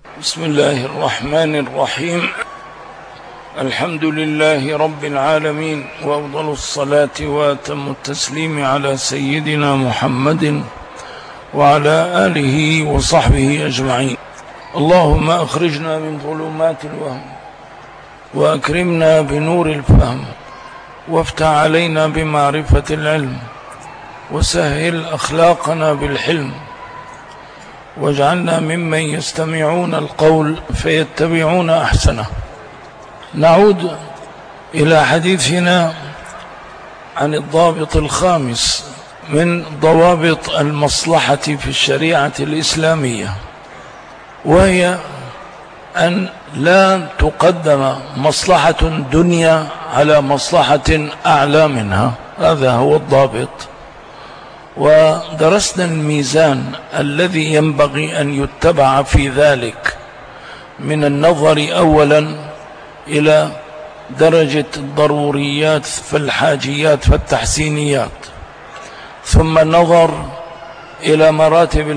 بسم الله الرحمن الرحيم. الحمد لله رب العالمين، وأفضل الصلاة وأتم التسليم على سيدنا محمد وعلى آله وصحبه أجمعين. اللهم أخرجنا من ظلمات الوهم وأكرمنا بنور الفهم، وافتح علينا بمعرفة العلم، وسهل أخلاقنا بالحلم، واجعلنا ممن يستمعون القول فيتبعون أحسنه. نعود إلى حديثنا عن الضابط الخامس من ضوابط المصلحة في الشريعة الإسلامية، وهي أن لا تقدم مصلحة دنيا على مصلحة أعلى منها. هذا هو الضابط. ودرسنا الميزان الذي ينبغي أن يتبع في ذلك، من النظر أولا إلى درجة الضروريات فالحاجيات فالتحسينيات، ثم النظر إلى مراتب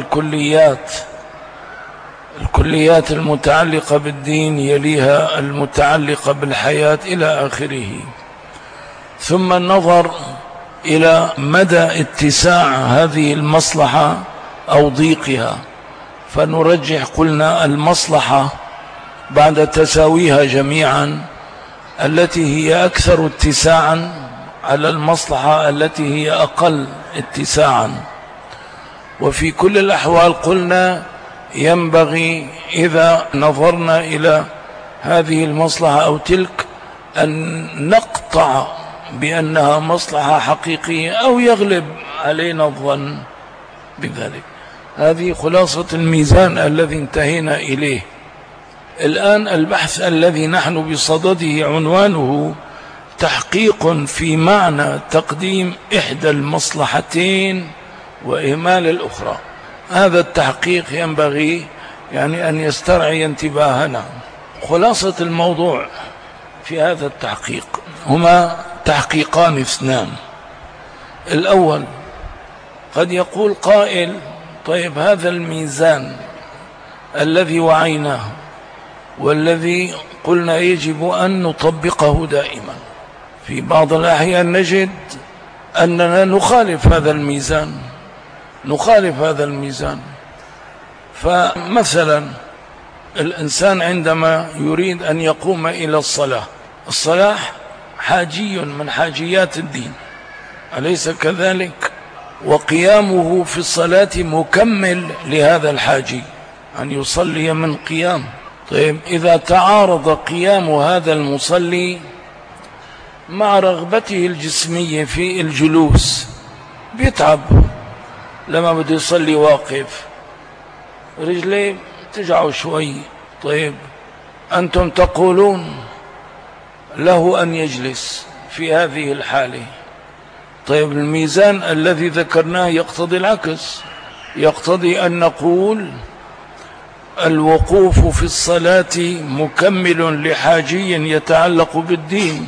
الكليات المتعلقة بالدين، يليها المتعلقة بالحياة إلى آخره، ثم النظر إلى مدى اتساع هذه المصلحة أو ضيقها، فنرجح قلنا المصلحة بعد تساويها جميعا التي هي أكثر اتساعا على المصلحة التي هي أقل اتساعا. وفي كل الأحوال قلنا ينبغي إذا نظرنا إلى هذه المصلحة أو تلك أن نقطع بأنها مصلحة حقيقية أو يغلب علينا الظن بذلك. هذه خلاصة الميزان الذي انتهينا إليه. الآن البحث الذي نحن بصدده عنوانه تحقيق في معنى تقديم إحدى المصلحتين وإهمال الأخرى. هذا التحقيق ينبغي أن يسترعي انتباهنا. خلاصة الموضوع في هذا التحقيق هما تحقيقان اثنان. الأول، قد يقول قائل: طيب هذا الميزان الذي وعيناه والذي قلنا يجب أن نطبقه دائما، في بعض الأحيان نجد أننا نخالف هذا الميزان. فمثلا الإنسان عندما يريد أن يقوم إلى الصلاة حاجي من حاجيات الدين، أليس كذلك؟ وقيامه في الصلاة مكمل لهذا الحاجي، أن يصلي من قيام. طيب إذا تعارض قيام هذا المصلي مع رغبته الجسمية في الجلوس، بيتعب لما بده يصلي واقف، رجليه تجعوا شوي. طيب أنتم تقولون له أن يجلس في هذه الحالة. طيب الميزان الذي ذكرناه يقتضي العكس، يقتضي أن نقول الوقوف في الصلاة مكمل لحاجي يتعلق بالدين،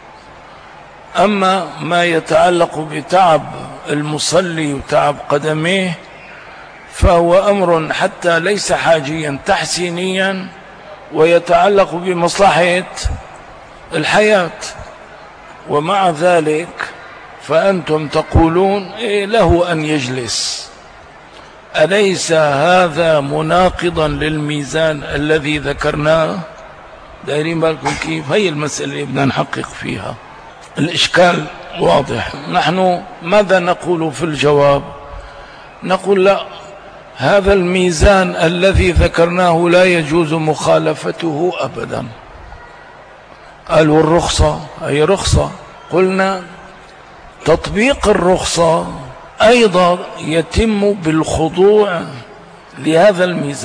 أما ما يتعلق بتعب المصلي وتعب قدميه فهو أمر حتى ليس حاجيا تحسينيا، ويتعلق بمصلحة الحياة. ومع ذلك فأنتم تقولون له أن يجلس. أليس هذا مناقضا للميزان الذي ذكرناه؟ دايرين بالكم كيف؟ هي المسألة اللي بدنا نحقق فيها. الإشكال واضح. نحن ماذا نقول في الجواب؟ نقول لا، هذا الميزان الذي ذكرناه لا يجوز مخالفته أبدا. قالوا الرخصة أي رخصة. قلنا تطبيق الرخصة أيضا يتم بالخضوع لهذا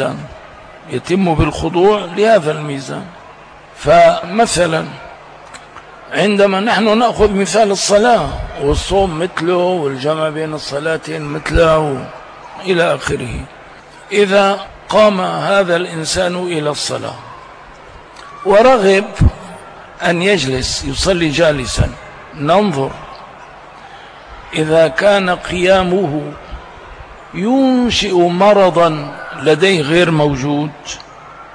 الميزان. فمثلا عندما نحن نأخذ مثال الصلاة والصوم مثله والجمع بين الصلاتين مثله إلى آخره، إذا قام هذا الإنسان إلى الصلاة ورغب أن يجلس يصلي جالسا، ننظر إذا كان قيامه ينشئ مرضا لديه غير موجود،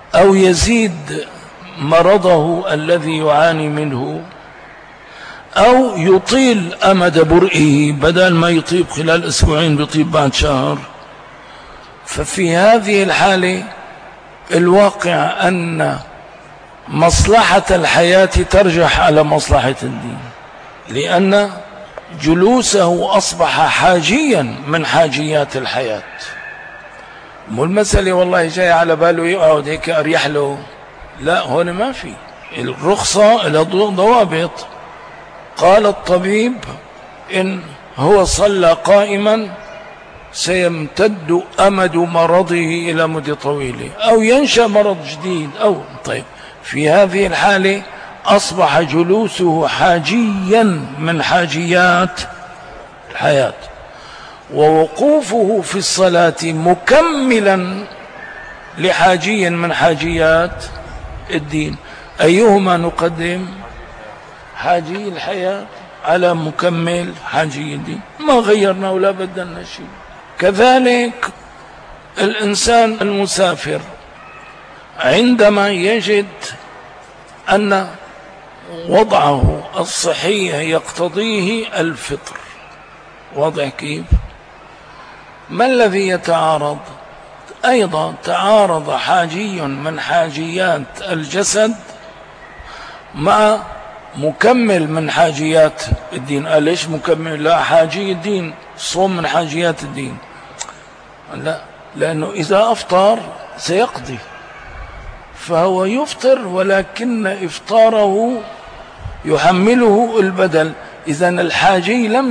أو يزيد مرضه الذي يعاني منه، أو يطيل أمد برئه، بدل ما يطيب خلال أسبوعين بيطيب بعد شهر. ففي هذه الحالة الواقع أن مصلحة الحياة ترجح على مصلحة الدين، لأن جلوسه أصبح حاجيا من حاجيات الحياة. مو المسألة والله جاي على باله يقعد هيك أريح له، لا، هون ما في. الرخصة إلى ضوابط. قال الطبيب إن هو صلى قائما سيمتد أمد مرضه إلى مدة طويلة، أو ينشأ مرض جديد، أو طيب في هذه الحالة أصبح جلوسه حاجيا من حاجيات الحياة، ووقوفه في الصلاة مكملا لحاجي من حاجيات الدين. أيهما نقدم؟ حاجي الحياة على مكمل حاجي الدين، ما غيرنا ولا بدلنا شيء. كذلك الإنسان المسافر عندما يجد أن وضعه الصحي يقتضيه الفطر، وضع كيف؟ ما الذي يتعارض؟ أيضا تعارض حاجي من حاجيات الجسد مع مكمل من حاجيات الدين. قال ليش مكمل؟ لا، حاجي الدين، صوم من حاجيات الدين. لا، لأنه إذا أفطر سيقضي، فهو يفطر ولكن إفطاره يحمله البدل. إذن الحاجي لم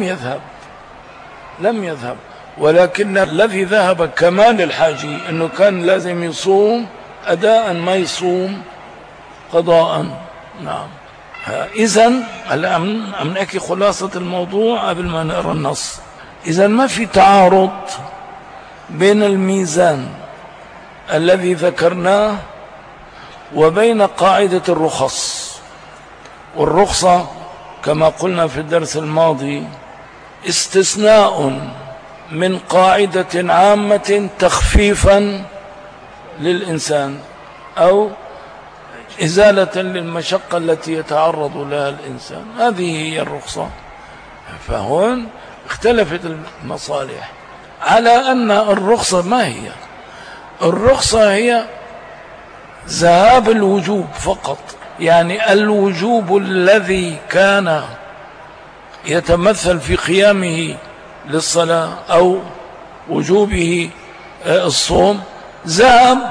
يذهب، ولكن الذي ذهب كمال الحاجي أنه كان لازم يصوم أداء، ما يصوم قضاء. نعم. إذن عم نحكي خلاصة الموضوع قبل ما نقرأ النص. إذن ما في تعارض بين الميزان الذي ذكرناه وبين قاعدة الرخص. والرخصة كما قلنا في الدرس الماضي استثناء من قاعدة عامة تخفيفا للإنسان، أو إزالة للمشقة التي يتعرض لها الإنسان. هذه هي الرخصة. فهون اختلفت المصالح على أن الرخصة ما هي؟ الرخصة هي ذهاب الوجوب فقط، يعني الوجوب الذي كان يتمثل في قيامه للصلاة أو وجوبه الصوم ذهب،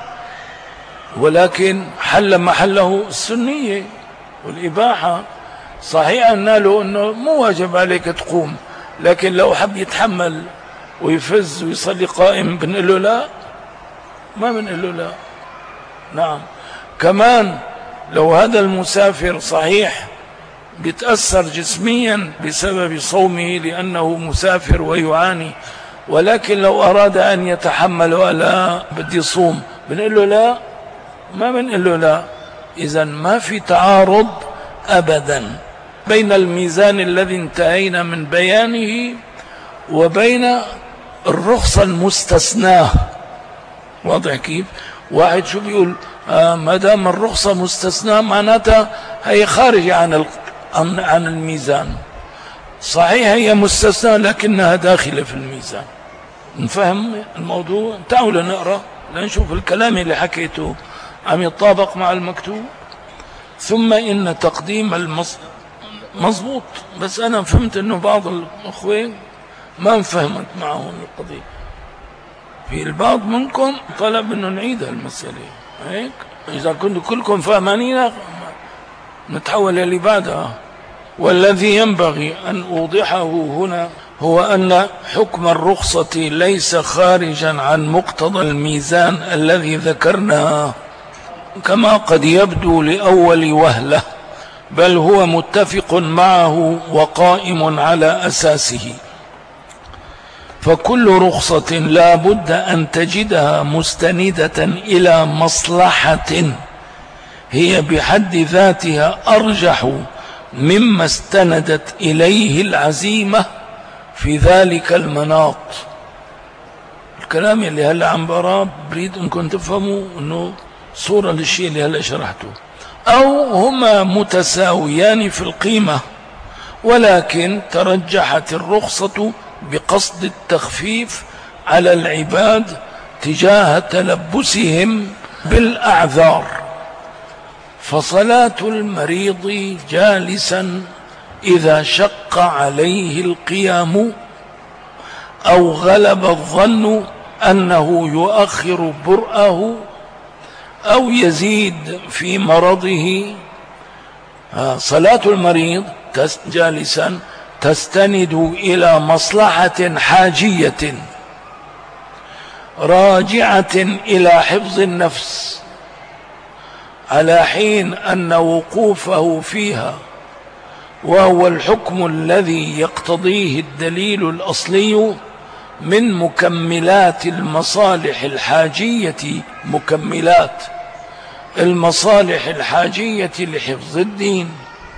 ولكن حل محله السنية والإباحة. صحيح أن له أنه مو واجب عليك تقوم، لكن لو حب يتحمل ويفز ويصلي قائم بنقول له لا؟ ما بنقول له لا. نعم. كمان لو هذا المسافر صحيح بيتأثر جسميا بسبب صومه لأنه مسافر ويعاني، ولكن لو أراد أن يتحمل ولا بدي يصوم بنقول له لا؟ ما بنقول له لا. إذن ما في تعارض أبدا بين الميزان الذي انتهينا من بيانه وبين الرخصة المستثناة. واضح كيف؟ واحد شو بيقول؟ ما دام الرخصة مستثناة معناتها هي خارجة عن الميزان. صحيح هي مستثناة لكنها داخلة في الميزان. نفهم الموضوع؟ تعالوا نقرأ لنشوف الكلام اللي حكيته عم يتطابق مع المكتوب. ثم إن تقديم مضبوط، بس أنا فهمت أنه بعض الأخوين ما انفهمت معهم القضية. في البعض منكم طلب أنه نعيد المسألة هيك. إذا كنتم كلكم فاهمانين نتحول اللي بعدها. والذي ينبغي أن أوضحه هنا هو أن حكم الرخصة ليس خارجا عن مقتضى الميزان الذي ذكرناه كما قد يبدو لأول وهلة، بل هو متفق معه وقائم على أساسه. فكل رخصة لا بد أن تجدها مستندة إلى مصلحة هي بحد ذاتها أرجح مما استندت إليه العزيمة في ذلك المناط. الكلام اللي هلا عم براه بريد أنكم تفهموا أنه صورة للشيء اللي هلأ شرحته، أو هما متساويان في القيمة، ولكن ترجحت الرخصة بقصد التخفيف على العباد تجاه تلبسهم بالأعذار. فصلاة المريض جالسا إذا شق عليه القيام أو غلب الظن أنه يؤخر برأه أو يزيد في مرضه. صلاة المريض جالسا تستند إلى مصلحة حاجية راجعة إلى حفظ النفس، على حين أن وقوفه فيها وهو الحكم الذي يقتضيه الدليل الأصلي من مكملات المصالح الحاجية، مكملات المصالح الحاجية لحفظ الدين.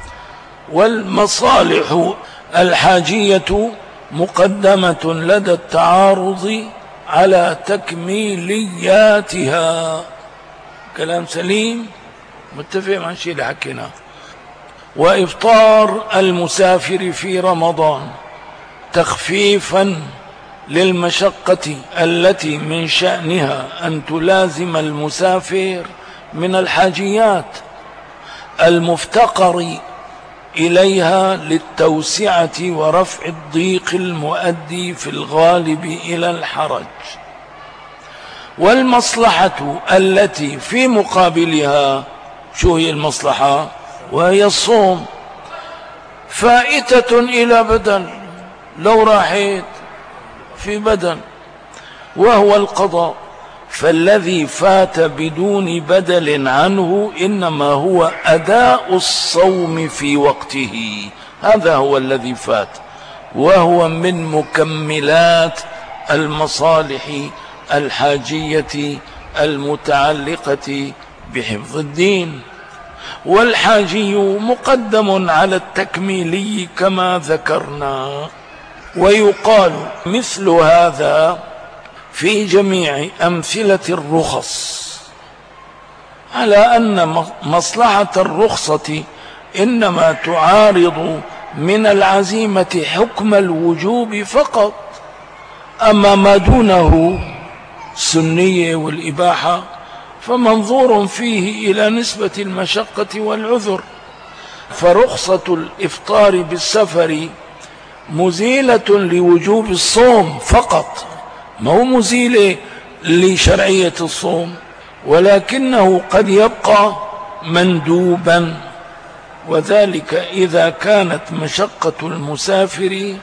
والمصالح الحاجية مقدمة لدى التعارض على تكميلياتها. كلام سليم، متفق مع الشيء اللي حكيناه. وإفطار المسافر في رمضان تخفيفا للمشقة التي من شأنها أن تلازم المسافر من الحاجيات المفتقر إليها للتوسعة ورفع الضيق المؤدي في الغالب إلى الحرج. والمصلحة التي في مقابلها، شو هي المصلحة؟ وهي الصوم، فائتة إلى بدن، لو راحت في بدن، وهو القضاء. فالذي فات بدون بدل عنه إنما هو أداء الصوم في وقته، هذا هو الذي فات، وهو من مكملات المصالح الحاجية المتعلقة بحفظ الدين. والحاجي مقدم على التكميلي كما ذكرنا. ويقال مثل هذا في جميع أمثلة الرخص، على أن مصلحة الرخصة إنما تعارض من العزيمة حكم الوجوب فقط، أما ما دونه السنية والإباحة فمنظور فيه إلى نسبة المشقة والعذر. فرخصة الإفطار بالسفر مزيلة لوجوب الصوم فقط، ما هو مزيلة لشرعية الصوم، ولكنه قد يبقى مندوبا، وذلك إذا كانت مشقة المسافر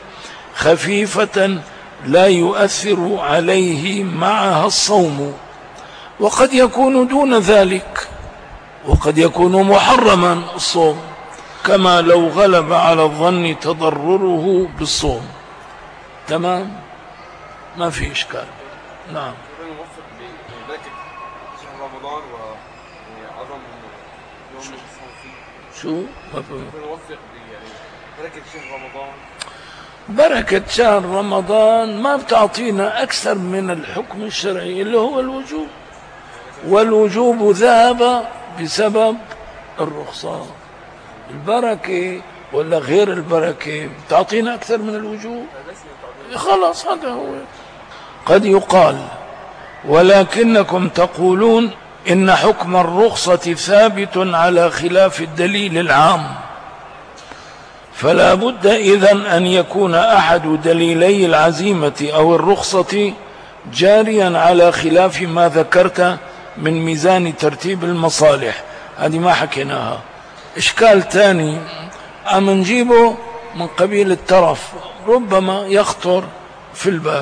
خفيفة لا يؤثر عليه معها الصوم، وقد يكون دون ذلك، وقد يكون محرما الصوم، كما لو غلب على الظن تضرره بالصوم. تمام، ما في إشكال. نعم. نوفق ببركة شهر رمضان وعظم يوم الصوم فيه. شو؟ ما في. نوفق بركة شهر رمضان. بركة شهر رمضان ما بتعطينا أكثر من الحكم الشرعي اللي هو الوجوب، والوجوب ذهب بسبب الرخصة. البركة ولا غير البركة بتعطينا أكثر من الوجوب، خلاص هذا هو. قد يقال ولكنكم تقولون إن حكم الرخصة ثابت على خلاف الدليل العام، فلا بد إذن أن يكون أحد دليلي العزيمة أو الرخصة جاريا على خلاف ما ذكرت من ميزان ترتيب المصالح. هذه ما حكيناها. إشكال ثاني عم نجيبه من قبيل الترف، ربما يخطر في البال.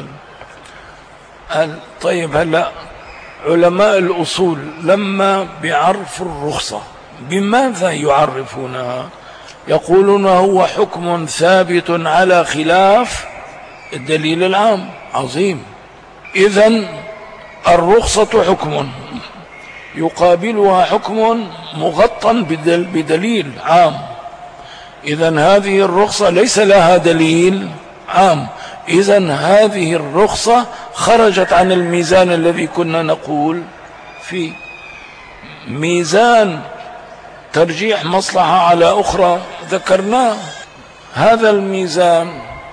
طيب هلأ علماء الأصول لما بيعرفوا الرخصة بماذا يعرفونها؟ يقولون هو حكم ثابت على خلاف الدليل العام. عظيم. إذن الرخصة حكم يقابلها حكم مغطى بدليل عام، إذن هذه الرخصة ليس لها دليل عام، إذن هذه الرخصة خرجت عن الميزان الذي كنا نقول فيه. ميزان ترجيح مصلحة على أخرى ذكرناه هذا الميزان.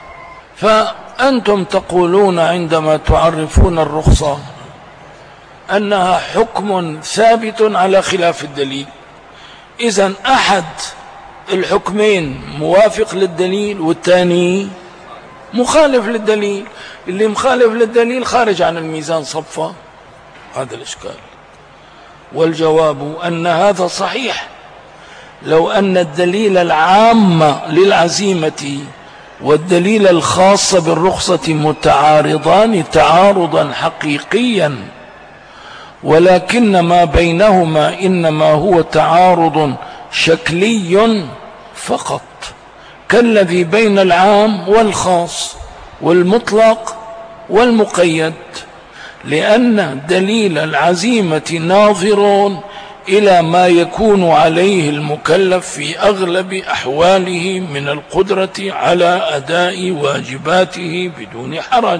فأنتم تقولون عندما تعرفون الرخصة أنها حكم ثابت على خلاف الدليل. إذن أحد الحكمين موافق للدليل والثاني مخالف للدليل. اللي مخالف للدليل خارج عن الميزان صفا. هذا الإشكال. والجواب أن هذا صحيح لو أن الدليل العام للعزيمة والدليل الخاص بالرخصة متعارضان تعارضا حقيقيا، ولكن ما بينهما إنما هو تعارض شكلي فقط، كالذي بين العام والخاص والمطلق والمقيد، لأن دليل العزيمة ناظر إلى ما يكون عليه المكلف في أغلب أحواله من القدرة على أداء واجباته بدون حرج،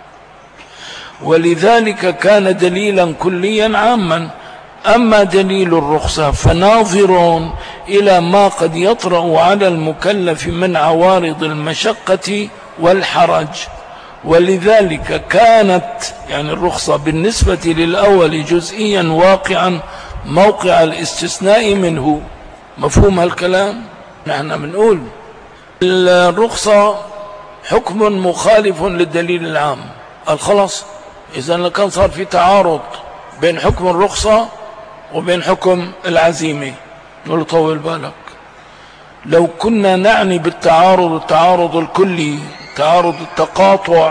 ولذلك كان دليلا كليا عاما. أما دليل الرخصة فناظر إلى ما قد يطرأ على المكلف من عوارض المشقة والحرج، ولذلك كانت يعني الرخصة بالنسبة للأول جزئيا واقعا موقع الاستثناء منه. مفهوم هالكلام؟ نحن بنقول الرخصة حكم مخالف للدليل العام. خلاص، إذا كان صار في تعارض بين حكم الرخصة وبين حكم العزيمة، نقول طول بالك، لو كنا نعني بالتعارض التعارض الكلي، تعارض التقاطع،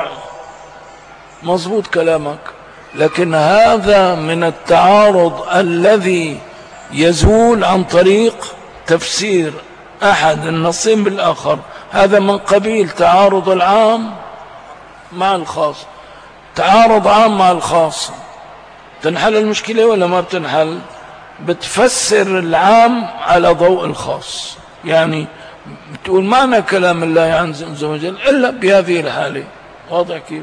مظبوط كلامك، لكن هذا من التعارض الذي يزول عن طريق تفسير أحد النصين بالآخر. هذا من قبيل تعارض العام مع الخاص. تعارض عام مع الخاص، تنحل المشكلة ولا ما بتنحل؟ بتفسر العام على ضوء الخاص. يعني بتقول معنى كلام الله عز وجل إلا بهذه الحالة. واضح كيف؟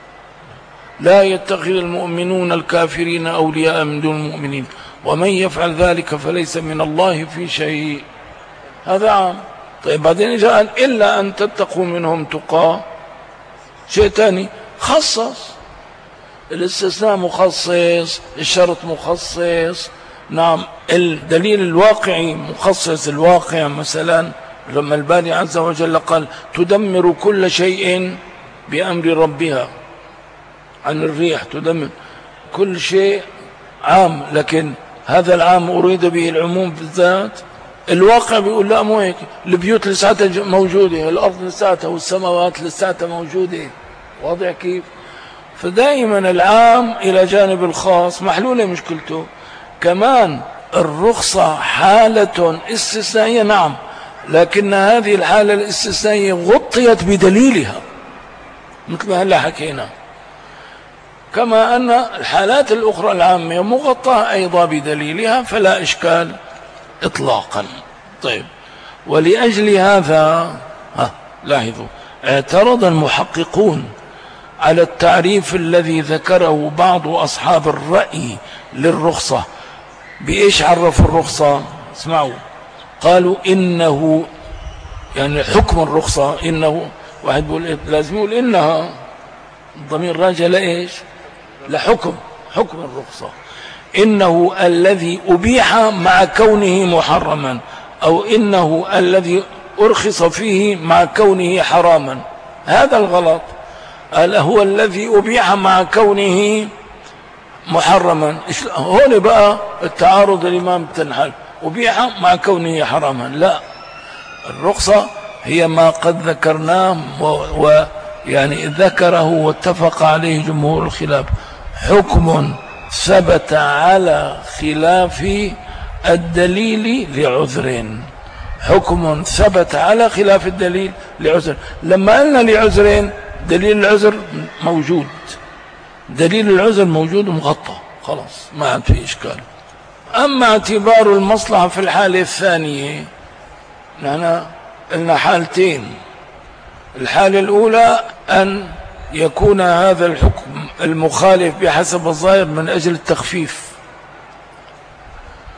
لا يتخذ المؤمنون الكافرين أولياء من دون المؤمنين ومن يفعل ذلك فليس من الله في شيء. هذا عام. طيب بعدين جاء إلا أن تتقوا منهم تقى، شيء ثاني خصص. الاستثناء مخصص، الشرط مخصص. نعم، الدليل الواقعي مخصص. الواقع مثلا لما الباري عز وجل قال تدمر كل شيء بأمر ربها، عن الريح تدمر كل شيء عام، لكن هذا العام أريد به العموم بالذات. الواقع بيقول لا مو هيك، البيوت لساتها موجودة، الأرض لساتها والسماوات لساتها موجودة. واضح كيف؟ فدائما العام إلى جانب الخاص محلولة مشكلته. كمان الرخصة حالة استثنائية، نعم، لكن هذه الحالة الاستثنائية غطيت بدليلها مثل ما هلا حكينا، كما أن الحالات الأخرى العامة مغطاة أيضا بدليلها، فلا إشكال إطلاقا. طيب، ولأجل هذا لاحظوا اعترض المحققون على التعريف الذي ذكره بعض أصحاب الرأي للرخصة. بإيش عرفوا الرخصة؟ اسمعوا، قالوا إنه يعني حكم الرخصة، إنه واحد بيقول لازم يقول إنها الضمير راجع لإيش؟ لحكم الرخصة. إنه الذي أبيح مع كونه محرما، أو إنه الذي أرخص فيه مع كونه حراما. هذا الغلط. هو الذي أبيح مع كونه محرما. هون بقى التعارض الإمام بتنحل، أبيح مع كونه حراما. لا، الرخصة هي ما قد ذكرناه ويعني ذكره واتفق عليه جمهور الخلاف، حكم ثبت على خلاف الدليل لعذر. حكم ثبت على خلاف الدليل لعذر. لما قلنا لعذرين، دليل العذر موجود، دليل العذر موجود ومغطى، خلاص ما عاد في إشكال. أما اعتبار المصلحة في الحالة الثانية، نحن قلنا حالتين. الحالة الأولى أن يكون هذا الحكم المخالف بحسب الظاهر من أجل التخفيف،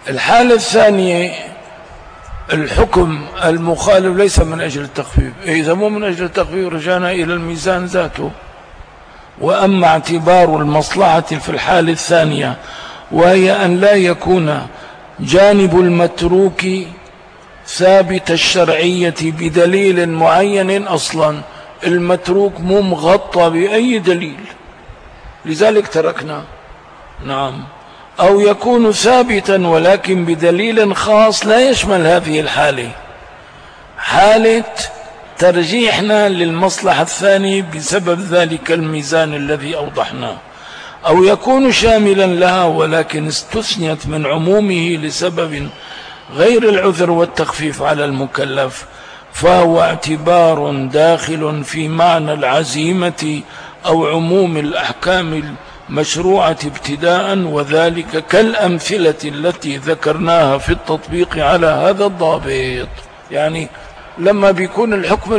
الحالة الثانية الحكم المخالف ليس من أجل التخفيف، إذا مو من أجل التخفيف رجعنا إلى الميزان ذاته. وأما اعتبار المصلحة في الحالة الثانية وهي أن لا يكون جانب المتروك ثابت الشرعية بدليل معين، أصلا المتروك مو مغطى بأي دليل لذلك تركنا، نعم، أو يكون ثابتا ولكن بدليل خاص لا يشمل هذه الحالة، حالة ترجيحنا للمصلحة الثانية بسبب ذلك الميزان الذي أوضحناه، أو يكون شاملا لها ولكن استثنيت من عمومه لسبب غير العذر والتخفيف على المكلف، فهو اعتبار داخل في معنى العزيمة أو عموم الأحكام المشروعة ابتداء، وذلك كالأمثلة التي ذكرناها في التطبيق على هذا الضابط. يعني لما بيكون الحكم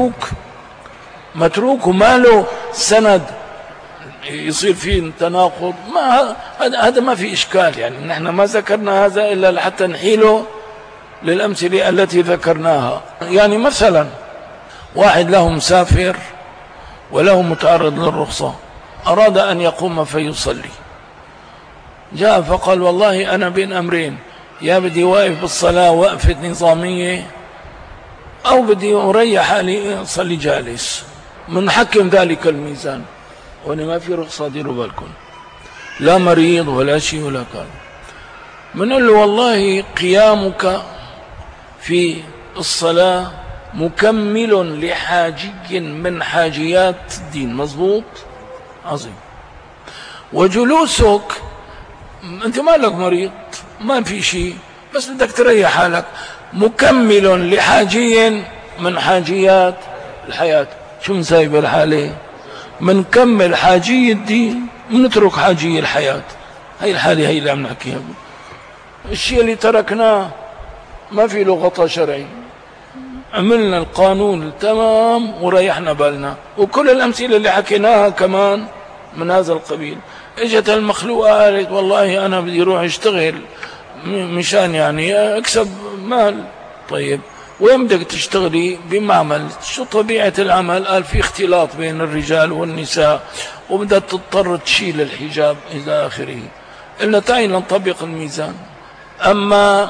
متروك وما له سند يصير فيه تناقض، ما هذا ما في إشكال. يعني نحن ما ذكرنا هذا إلا حتى نحيله للأمثلة التي ذكرناها. يعني مثلا واحد له مسافر وله متعرض للرخصة، أراد أن يقوم فيصلي، جاء فقال والله أنا بين أمرين، يا بدي واقف بالصلاة وقفة نظامية أو بدي أريح حالي صلي جالس، منحكم ذلك الميزان، وأنا ما في رخصة، ديروا بالكم، لا مريض ولا شيء ولا كان. منقول له والله قيامك في الصلاة مكمل لحاجي من حاجيات الدين، مظبوط، عظيم، وجلوسك أنت ما لك مريض ما في شيء بس بدك تريح حالك، مكمل لحاجي من حاجيات الحياة. شو مسايب الحالة؟ منكمل حاجي الدين ونترك حاجي الحياة. هي الحالة هي اللي عم نحكيها. الشيء اللي تركناه ما في له غطاء شرعي، عملنا القانون تمام وريحنا بالنا، وكل الأمثلة اللي حكيناها كمان من هذا القبيل. اجت المخلوقة قالت والله أنا بدي روح اشتغل مشان يعني اكسب مال. طيب وين بدك تشتغلي؟ بمعمل. شو طبيعة العمل؟ قال في اختلاط بين الرجال والنساء وبدها تضطر تشيل الحجاب إلى آخره. قلنا تعالي نطبق الميزان. أما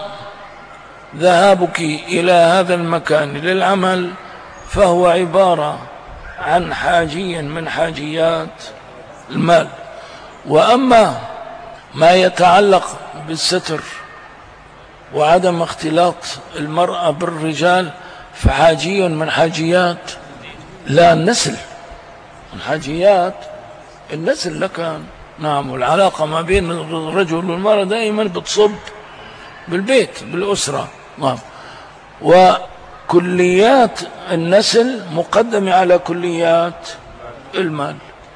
ذهابك إلى هذا المكان للعمل فهو عبارة عن حاجي من حاجيات المال. وأما ما يتعلق بالستر وعدم اختلاط المرأة بالرجال فحاجي من حاجيات لا النسل، من حاجيات النسل لكان. نعم، والعلاقة ما بين الرجل والمرأة دائما بتصب بالبيت بالأسرة. نعم، وكليات النسل مقدمة على كليات المال.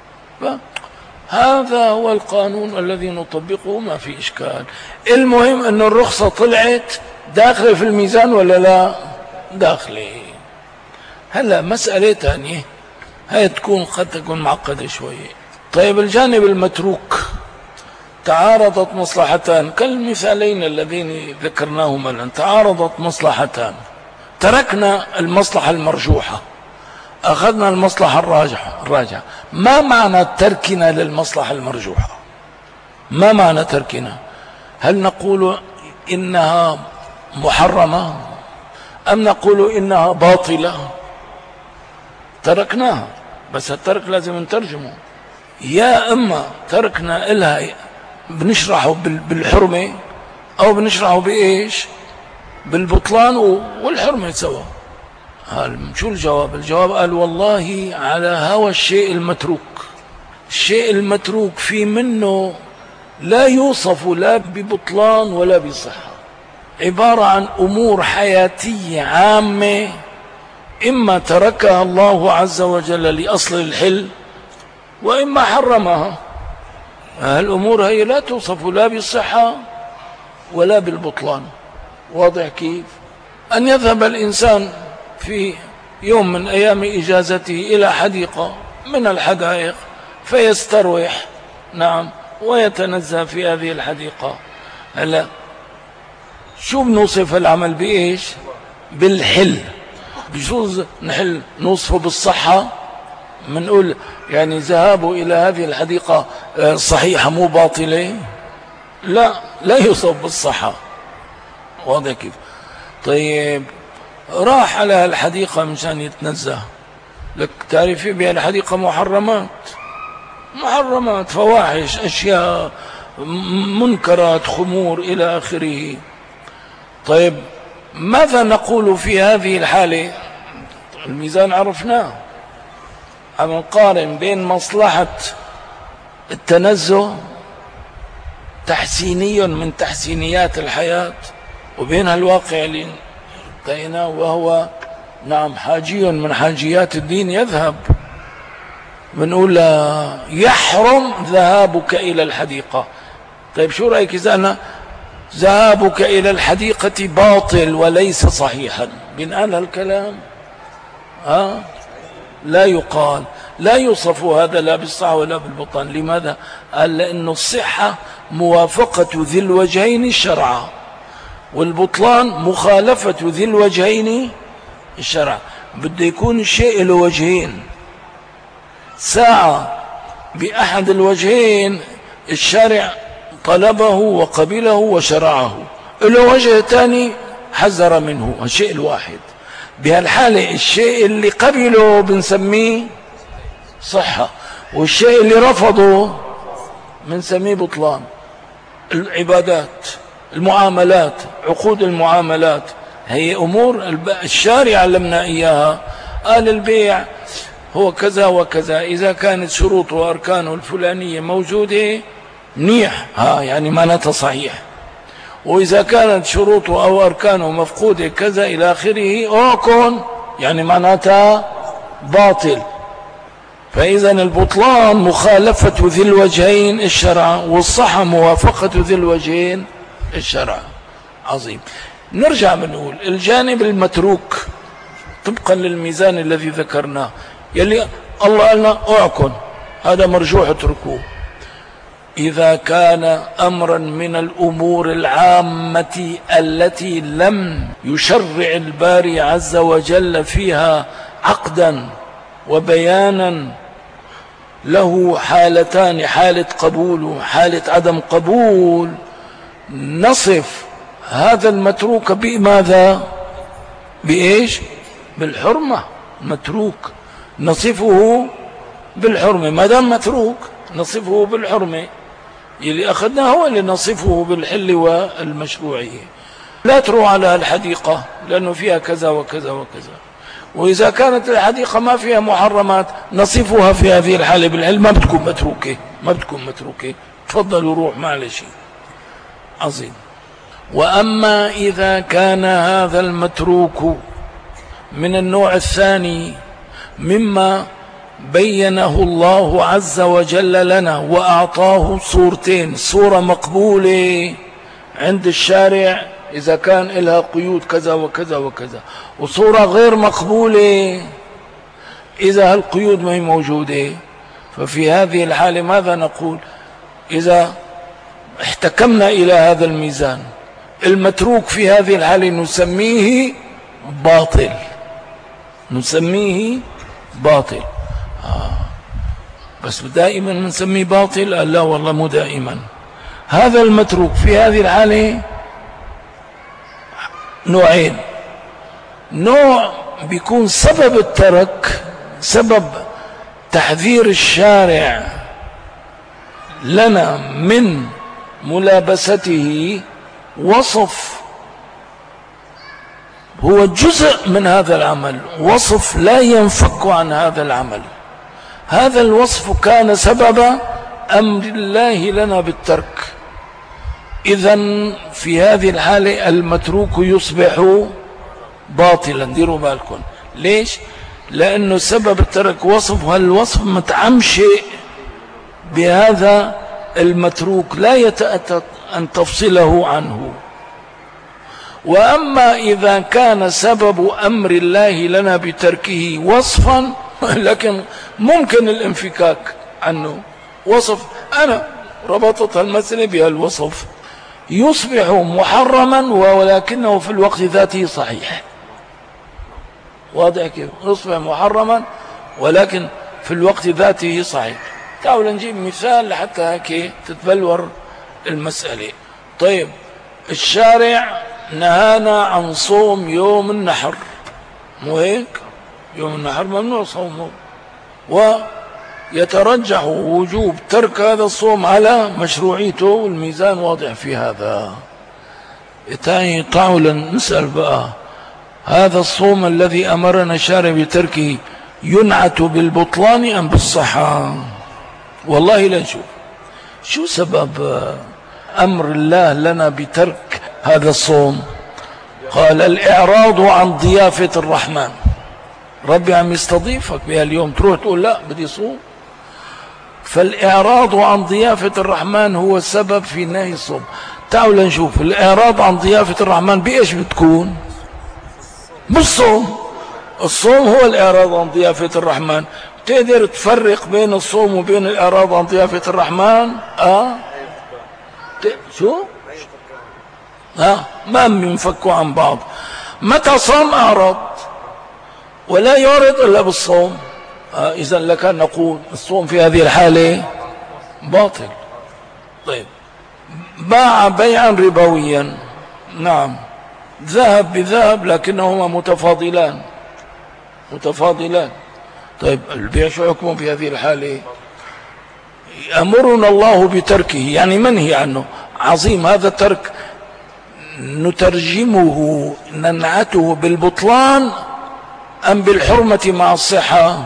هذا هو القانون الذي نطبقه، ما في إشكال. المهم أن الرخصة طلعت داخلة في الميزان ولا لا؟ داخلة. هلا مسألة ثانية هي قد تكون معقدة شوية. طيب الجانب المتروك تعارضت مصلحتان كالمثالين الذين ذكرناهما الآن، تعارضت مصلحتان، تركنا المصلحة المرجوحة أخذنا المصلحة الراجحة. ما معنى تركنا للمصلحة المرجوحة؟ ما معنى تركنا؟ هل نقول إنها محرمة أم نقول إنها باطلة؟ تركناها، بس الترك لازم نترجمه. يا إما تركنا إلها بنشرحه بالحرمة أو بنشرحه بإيش؟ بالبطلان والحرمة سوا. شو الجواب؟ الجواب قال والله على هوى الشيء المتروك. الشيء المتروك في منه لا يوصف لا ببطلان ولا بصحة، عبارة عن أمور حياتية عامة إما تركها الله عز وجل لأصل الحل وإما حرمها. الأمور هي لا توصف لا بالصحة ولا بالبطلان. واضح كيف؟ أن يذهب الإنسان في يوم من أيام إجازته إلى حديقة من الحدائق فيستروح، نعم، ويتنزه في هذه الحديقة. هلا شو بنوصف العمل بإيش؟ بالحل. بجوز نحل نوصفه بالصحة، منقول يعني ذهابه إلى هذه الحديقة صحيحة مو باطلة، لا يوصف بالصحة. واضح كيف؟ طيب راح على الحديقة مشان يتنزه، لك تعرفي بها الحديقة محرمات، فواحش، أشياء منكرات، خمور إلى آخره. طيب ماذا نقول في هذه الحالة؟ الميزان عرفناه، عم نقارن بين مصلحة التنزه تحسيني من تحسينيات الحياة وبين الواقع اللي انتهينا وهو نعم حاجي من حاجيات الدين يذهب. بنقول يحرم ذهابك إلى الحديقة. طيب شو رأيك إذا أنا ذهابك إلى الحديقة باطل وليس صحيحا؟ بنقال هالكلام؟ لا يقال، لا يوصف هذا لا بالصحة ولا بالبطلان. لماذا؟ قال لأن الصحة موافقة ذي الوجهين الشرع، والبطلان مخالفة ذي الوجهين الشرع. بده يكون الشيء له وجهين، ساعة بأحد الوجهين الشارع طلبه وقبله وشرعه، له وجه ثاني حذر منه، الشيء الواحد. بهالحالة الشيء اللي قبله بنسميه صحة، والشيء اللي رفضه بنسميه بطلان. العبادات، المعاملات، عقود المعاملات، هي أمور الشارع علمنا إياها. قال البيع هو كذا وكذا، إذا كانت شروطه وأركانه الفلانية موجودة منيح، يعني معناتها صحيح، وإذا كانت شروطه أو أركانه مفقودة كذا إلى آخره أوكن، يعني معناتها باطل. فإذا البطلان مخالفة ذي الوجهين الشرع، والصحة موافقة ذي الوجهين الشرع. عظيم. نرجع بنقول الجانب المتروك طبقا للميزان الذي ذكرناه، يلي الله قالنا أعكن، هذا مرجوح اتركوه. إذا كان أمرا من الأمور العامة التي لم يشرع الباري عز وجل فيها عقدا وبيانا، له حالتان، حالة قبول وحالة عدم قبول، نصف هذا المتروك بماذا؟ بإيش؟ بالحرمة. متروك نصفه بالحرمة، ما دام متروك نصفه بالحرمة. اللي أخذناه هو اللي نصفه بالحل والمشروعية. لا تروح على الحديقة لأنه فيها كذا وكذا وكذا، وإذا كانت الحديقة ما فيها محرمات نصفها في هذه الحالة بالحل، ما بتكون متروكة. تفضلوا روح معلش. عظيم. وأما إذا كان هذا المتروك من النوع الثاني مما بينه الله عز وجل لنا وأعطاه صورتين، صورة مقبولة عند الشارع إذا كان لها قيود كذا وكذا وكذا، وصورة غير مقبولة إذا هالقيود ما هي موجودة. ففي هذه الحالة ماذا نقول؟ إذا احتكمنا إلى هذا الميزان، المتروك في هذه الحالة نسميه باطل. بس دائما نسميه باطل؟ لا والله مو دائما. هذا المتروك في هذه الحالة نوعين، نوع بيكون سبب الترك، سبب تحذير الشارع لنا من ملابسته، وصف هو جزء من هذا العمل، وصف لا ينفك عن هذا العمل. هذا الوصف كان سبب أمر الله لنا بالترك. إذن في هذه الحالة المتروك يصبح باطلا. ديروا بالكم ليش؟ لأنه سبب الترك وصف، هالوصف متعمشئ بهذا المتروك، لا يتأتى أن تفصله عنه. وأما إذا كان سبب أمر الله لنا بتركه وصفا، لكن ممكن الانفكاك عنه، وصف أنا ربطت المسألة بهالوصف، يصبح محرما ولكنه في الوقت ذاته صحيح. واضح كيف؟ يصبح محرما ولكن في الوقت ذاته صحيح. تعالوا نجيب مثال لحتى هيك تتبلور المسألة. طيب، الشارع نهانا عن صوم يوم النحر، مو هيك؟ يوم النحر ممنوع صومه، ويترجح وجوب ترك هذا الصوم على مشروعيته، والميزان واضح في هذا. تعالوا نسأل بقى، هذا الصوم الذي أمرنا الشارع بتركه ينعت بالبطلان أم بالصحة؟ والله لا نشوف شو سبب أمر الله لنا بترك هذا الصوم. قال الإعراض عن ضيافة الرحمن. ربي عم يستضيفك بهاليوم تروح تقول لا بدي صوم. فالإعراض عن ضيافة الرحمن هو السبب في نهي الصوم. تعالوا نشوف الإعراض عن ضيافة الرحمن بإيش بتكون؟ بالصوم. الصوم هو الإعراض عن ضيافة الرحمن. تقدر تفرق بين الصوم وبين الإعراض عن ضيافة الرحمن؟ شو؟ ما بينفكوا عن بعض. متى صام أعرض ولا يعرض إلا بالصوم. إذا لكان نقول الصوم في هذه الحالة باطل. طيب، باع بيعا ربويا، نعم، ذهب بذهب لكنهما متفاضلان. طيب، البيع شو حكمه في هذه الحالة؟ أمرنا الله بتركه، يعني منهي عنه. عظيم هذا الترك، نترجمه ننعته بالبطلان أم بالحرمة مع الصحة؟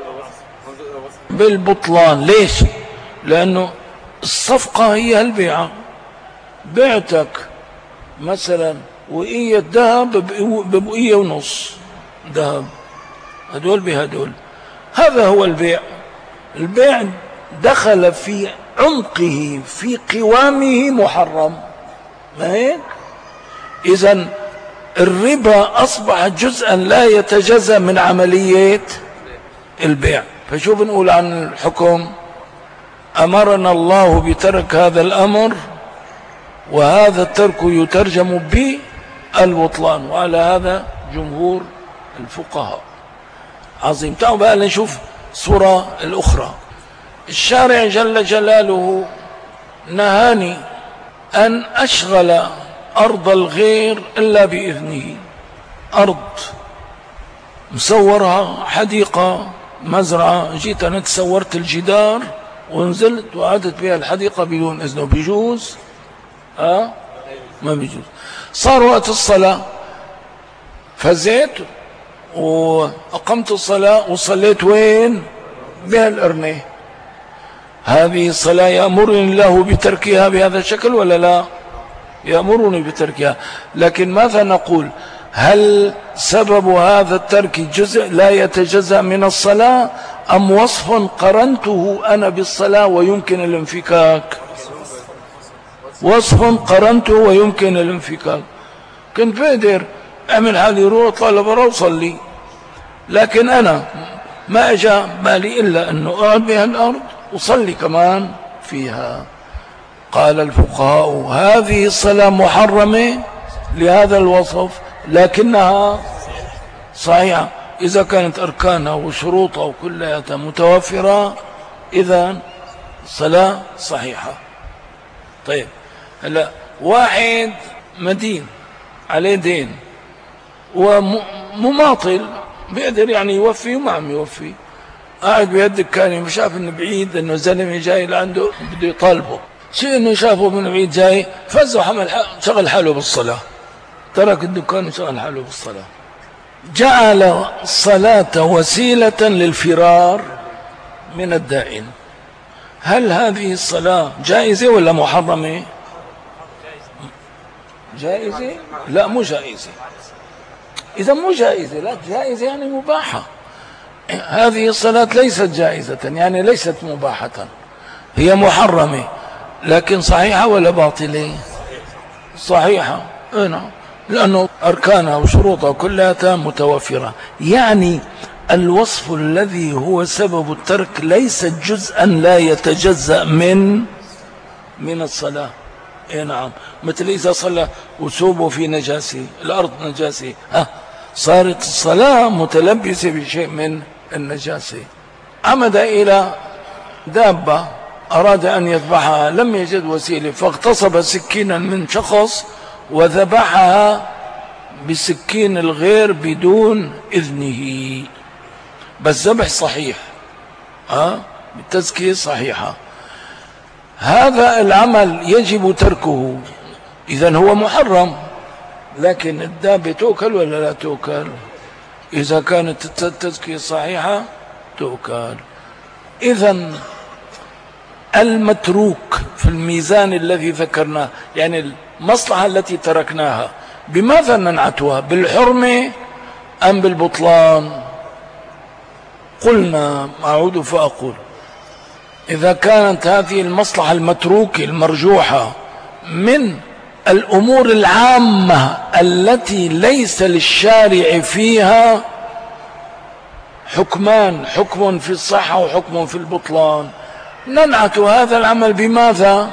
بالبطلان. ليش؟ لأنه الصفقة هي البيعة. بعتك مثلا وقية ذهب ببقية ونص ذهب، هدول بهدول، هذا هو البيع. البيع دخل في عمقه في قوامه محرم، ما هيك؟ إذن الربا أصبح جزءا لا يتجزأ من عملية البيع. فشو بنقول عن الحكم؟ أمرنا الله بترك هذا الأمر، وهذا الترك يترجم بالبطلان، وعلى هذا جمهور الفقهاء. عظيم. تعالوا بقى نشوف الصورة الأخرى. الشارع جل جلاله نهاني أن أشغل أرض الغير إلا بإذنه. أرض مصورها حديقة مزرعة، جيت أنا تصورت الجدار ونزلت وعدت بها الحديقة بدون إذنه، بيجوز؟ ما بيجوز. صار وقت الصلاة، فزيت وأقمت الصلاة وصليت وين؟ بهالقرنة. هذه الصلاة يأمرني الله بتركها بهذا الشكل ولا لا؟ يأمرني بتركها. لكن ماذا نقول؟ هل سبب هذا الترك جزء لا يتجزأ من الصلاة، أم وصف قرنته أنا بالصلاة ويمكن الانفكاك؟ وصف قرنته ويمكن الانفكاك. كنت بقدر أعمل حالي روح اطلع لبرا وصلي، لكن أنا ما أجا بالي إلا أنه أقعد بها الأرض وصلي كمان فيها. قال الفقهاء هذه الصلاة محرمة لهذا الوصف، لكنها صحيحة إذا كانت أركانها وشروطها وكلها متوفرة، إذن صلاة صحيحة. طيب، هلا واحد مدين عليه دين ومماطل، بيقدر يعني يوفي وما عم يوفي، قاعد بهالدكانة مش شاف انه بعيد انه زلمه جاي لعنده بده يطالبه، شيء انه شافه من بعيد جاي فز وحمل شغل حاله بالصلاة، ترك الدكان وشغل حاله بالصلاة، جعل الصلاة وسيلة للفرار من الدائن. هل هذه الصلاة جائزة ولا محرمة؟ جائزة؟ لا مو جائزة. إذا مو جائزة، لا جائزة يعني مباحة. هذه الصلاة ليست جائزة يعني ليست مباحة، هي محرمة، لكن صحيحة ولا باطلة؟ صحيحة، نعم، لأنه أركانها وشروطها كلها متوفرة. يعني الوصف الذي هو سبب الترك ليس جزءا لا يتجزأ من الصلاة، اي نعم، مثل إذا صلى وثوبه في نجاسة، الأرض نجاسة، صارت الصلاة متلبسة بشيء من النجاسة. عمد إلى دابة أراد أن يذبحها، لم يجد وسيلة، فاغتصب سكينا من شخص وذبحها بسكين الغير بدون إذنه، بس ذبح صحيح، بالتزكية صحيحة. هذا العمل يجب تركه، إذن هو محرم، لكن الدابة تؤكل ولا لا تؤكل؟ إذا كانت التزكية صحيحة تؤكل. إذن المتروك في الميزان الذي ذكرناه، يعني المصلحة التي تركناها، بماذا ننعتها؟ بالحرمة أم بالبطلان؟ قلنا، أعود فأقول، إذا كانت هذه المصلحة المتروكة المرجوحة من الأمور العامة التي ليس للشارع فيها حكمان، حكم في الصحة وحكم في البطلان، ننعت هذا العمل بماذا؟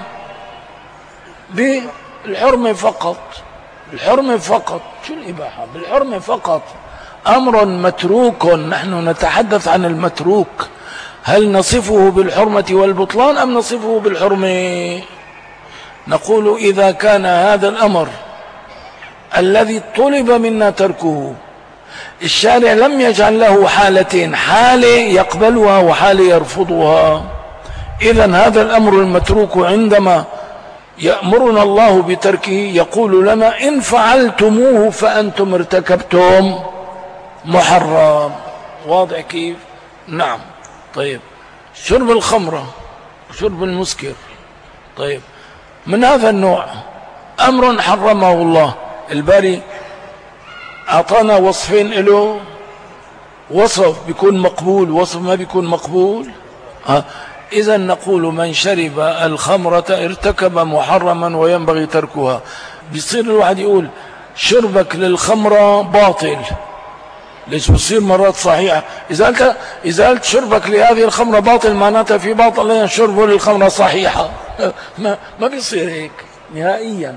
بالحرمة فقط. الحرمة فقط. شو الإباحة؟ بالحرمة فقط. أمر متروك، نحن نتحدث عن المتروك، هل نصفه بالحرمة والبطلان أم نصفه بالحرمة؟ نقول إذا كان هذا الأمر الذي طلب منا تركه الشارع لم يجعل له حالتين، حالة يقبلها وحالة يرفضها، إذن هذا الأمر المتروك عندما يأمرنا الله بتركه يقول لنا إن فعلتموه فأنتم ارتكبتم محرم. واضح كيف؟ نعم. طيب، شرب الخمرة، شرب المسكر، طيب، من هذا النوع أمر حرمه الله، الباري أعطانا وصفين له، وصف بيكون مقبول، وصف ما بيكون مقبول. إذا نقول من شرب الخمرة ارتكب محرما وينبغي تركها. بيصير الواحد يقول شربك للخمرة باطل، ليش بصير مرات صحيحة؟ إذا قلت شربك لهذه الخمرة باطل معناتها في باطل شربه للخمرة صحيحة. ما بيصير هيك نهائيا.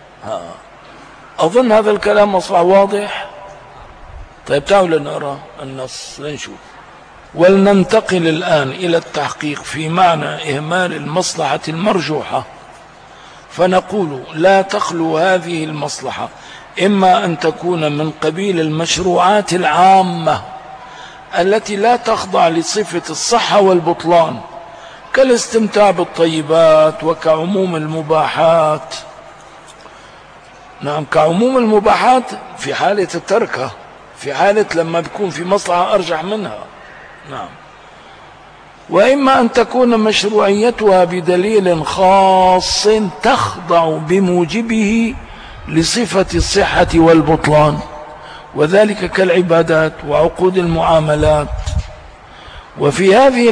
أظن هذا الكلام أصبح واضح. طيب تعالوا لنقرأ النص لنشوف. ولننتقل الآن إلى التحقيق في معنى إهمال المصلحة المرجوحة، فنقول لا تخلو هذه المصلحة إما أن تكون من قبيل المشروعات العامة التي لا تخضع لصفة الصحة والبطلان، كالاستمتاع بالطيبات وكعموم المباحات. نعم، كعموم المباحات في حالة التركة، في حالة لما بيكون في مصلحة أرجح منها. نعم. وإما أن تكون مشروعيتها بدليل خاص تخضع بموجبه لصفة الصحة والبطلان، وذلك كالعبادات وعقود المعاملات. وفي هذه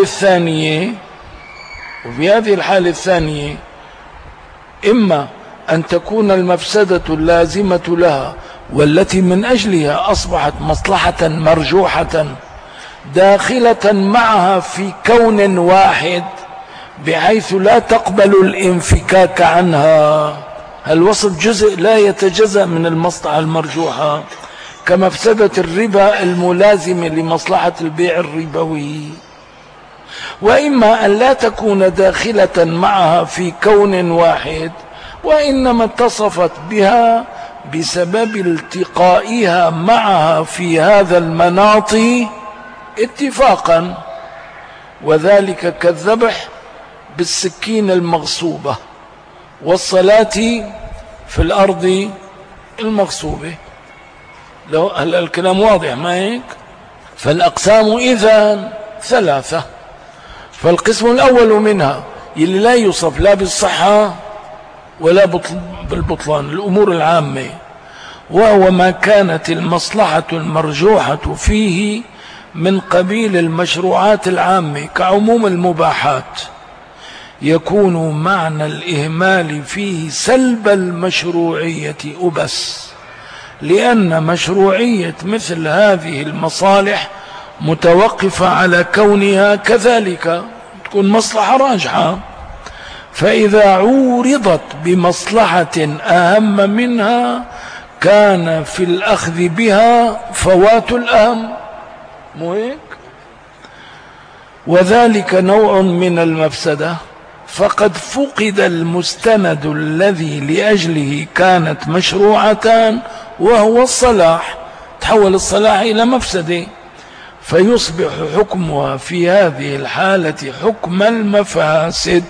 الحالة الثانية إما أن تكون المفسدة اللازمة لها والتي من أجلها أصبحت مصلحة مرجوحة داخلة معها في كون واحد بحيث لا تقبل الانفكاك عنها. الوصف جزء لا يتجزأ من المصلحة المرجوحة، كمفسدة الربا الملازمة لمصلحة البيع الربوي. وإما أن لا تكون داخلة معها في كون واحد، وإنما اتصفت بها بسبب التقائها معها في هذا المناط اتفاقا، وذلك كالذبح بالسكين المغصوبة والصلاة في الأرض المغصوبة. هل الكلام واضح ما هيك؟ فالأقسام إذن ثلاثة. فالقسم الأول منها يلي لا يوصف لا بالصحة ولا بالبطلان، الأمور العامة، وهو ما كانت المصلحة المرجوحة فيه من قبيل المشروعات العامة كعموم المباحات، يكون معنى الإهمال فيه سلب المشروعية وبس، لأن مشروعية مثل هذه المصالح متوقفة على كونها كذلك تكون مصلحة راجحة، فإذا عورضت بمصلحة أهم منها كان في الأخذ بها فوات الأهم، مو هيك؟ وذلك نوع من المفسدة، فقد فقد المستند الذي لأجله كانت مشروعتان وهو الصلاح، تحول الصلاح إلى مفسده، فيصبح حكمها في هذه الحالة حكم المفاسد.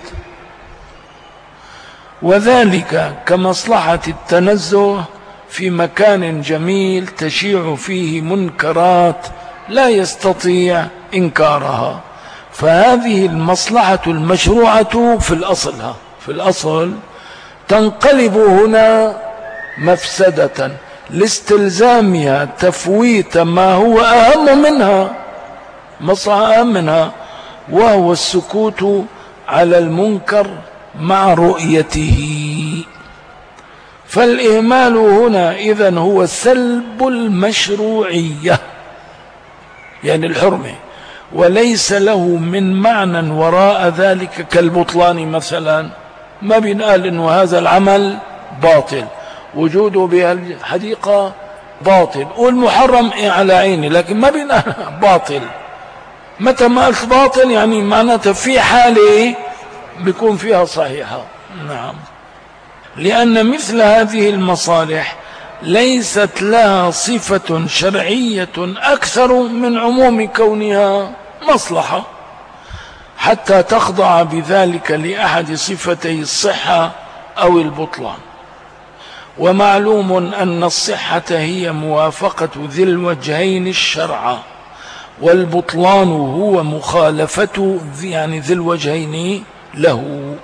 وذلك كمصلحة التنزه في مكان جميل تشيع فيه منكرات لا يستطيع إنكارها، فهذه المصلحة المشروعة في الأصل تنقلب هنا مفسدة لاستلزامها تفويت ما هو أهم منها، مصلحة أهم منها، وهو السكوت على المنكر مع رؤيته. فالإهمال هنا إذن هو سلب المشروعية، يعني الحرمة، وليس له من معنى وراء ذلك كالبطلان مثلا. ما بنقال إنه هذا العمل باطل، وجوده بهالحديقة باطل، والمحرم على عيني، لكن ما بنقال باطل. متى ما قلت باطل يعني معناته في حالة بيكون فيها صحيحة. نعم، لأن مثل هذه المصالح ليست لها صفة شرعية أكثر من عموم كونها مصلحة حتى تخضع بذلك لأحد صفتي الصحة أو البطلان. ومعلوم أن الصحة هي موافقة ذي الوجهين الشرع، والبطلان هو مخالفة يعني ذي الوجهين له.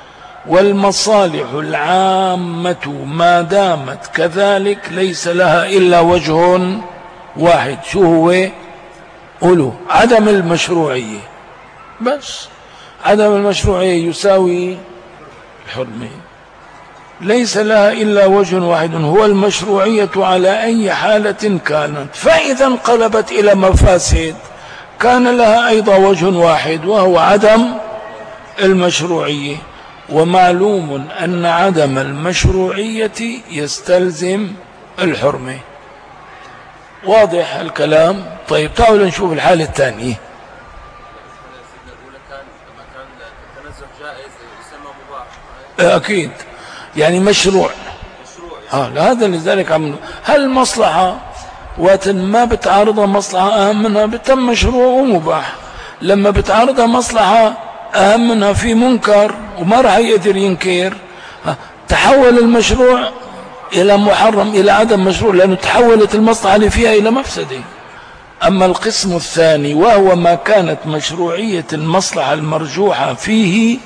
والمصالح العامة ما دامت كذلك ليس لها إلا وجه واحد، شو هو؟ قولوا عدم المشروعية، بس عدم المشروعية يساوي الحرمة، ليس لها إلا وجه واحد هو المشروعية على أي حالة كانت. فإذا انقلبت إلى مفاسد كان لها أيضا وجه واحد وهو عدم المشروعية. ومعلوم أن عدم المشروعية يستلزم الحرمة. واضح الكلام؟ طيب تعالوا نشوف الحالة الثانية. أكيد يعني مشروع. هذا لذلك عمله. هل مصلحة وقت ما بتعارضها مصلحة أهم منها بتم مشروع ومباح، لما بتعارضها مصلحة أهم منها في منكر وما راح يقدر ينكر، تحول المشروع إلى محرم، إلى عدم مشروع، لأنه تحولت المصلحة اللي فيها إلى مفسدة. أما القسم الثاني وهو ما كانت مشروعية المصلحة المرجوحة فيه